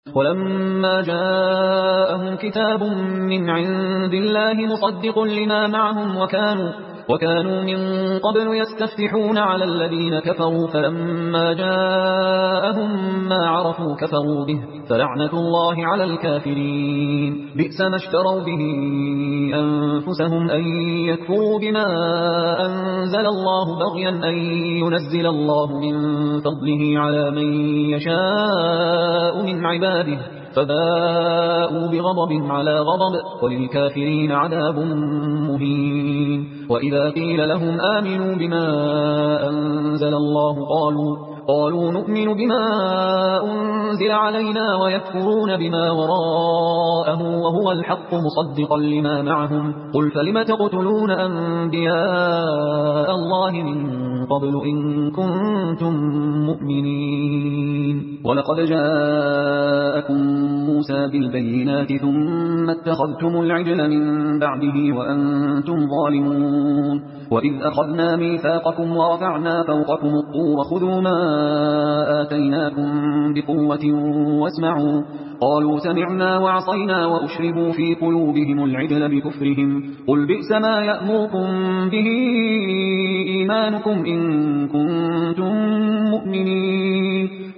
ولما جاءهم كتاب من عند الله مصدق لما معهم وكانوا من قبل يستفتحون على الذين كفروا فلما جاءهم ما عرفوا كفروا به فلعنة الله على الكافرين. بئس ما اشتروا به أنفسهم أن يكفروا بما أنزل الله بغيا أن ينزل الله من فضله على من يشاء من عباده فباءوا بغضب على غضب وللكافرين عذاب مهين. وإذا قيل لهم آمنوا بما أنزل الله قالوا نؤمن بما أنزل علينا ويكفرون بما وراءه وهو الحق مصدقا لما معهم قل فلم تقتلون أنبياء الله من قبل إن كنتم مؤمنين. ولقد جاءكم موسى بالبينات ثم اتخذتم العجل من بعده وأنتم ظالمون. وإذ أخذنا ميثاقكم ورفعنا فوقكم الطور خذوا ما آتيناكم بقوة واسمعوا قالوا سمعنا وعصينا وأشربوا في قلوبهم العجل بكفرهم قل بئس ما يأمركم به إيمانكم إن كنتم مؤمنين.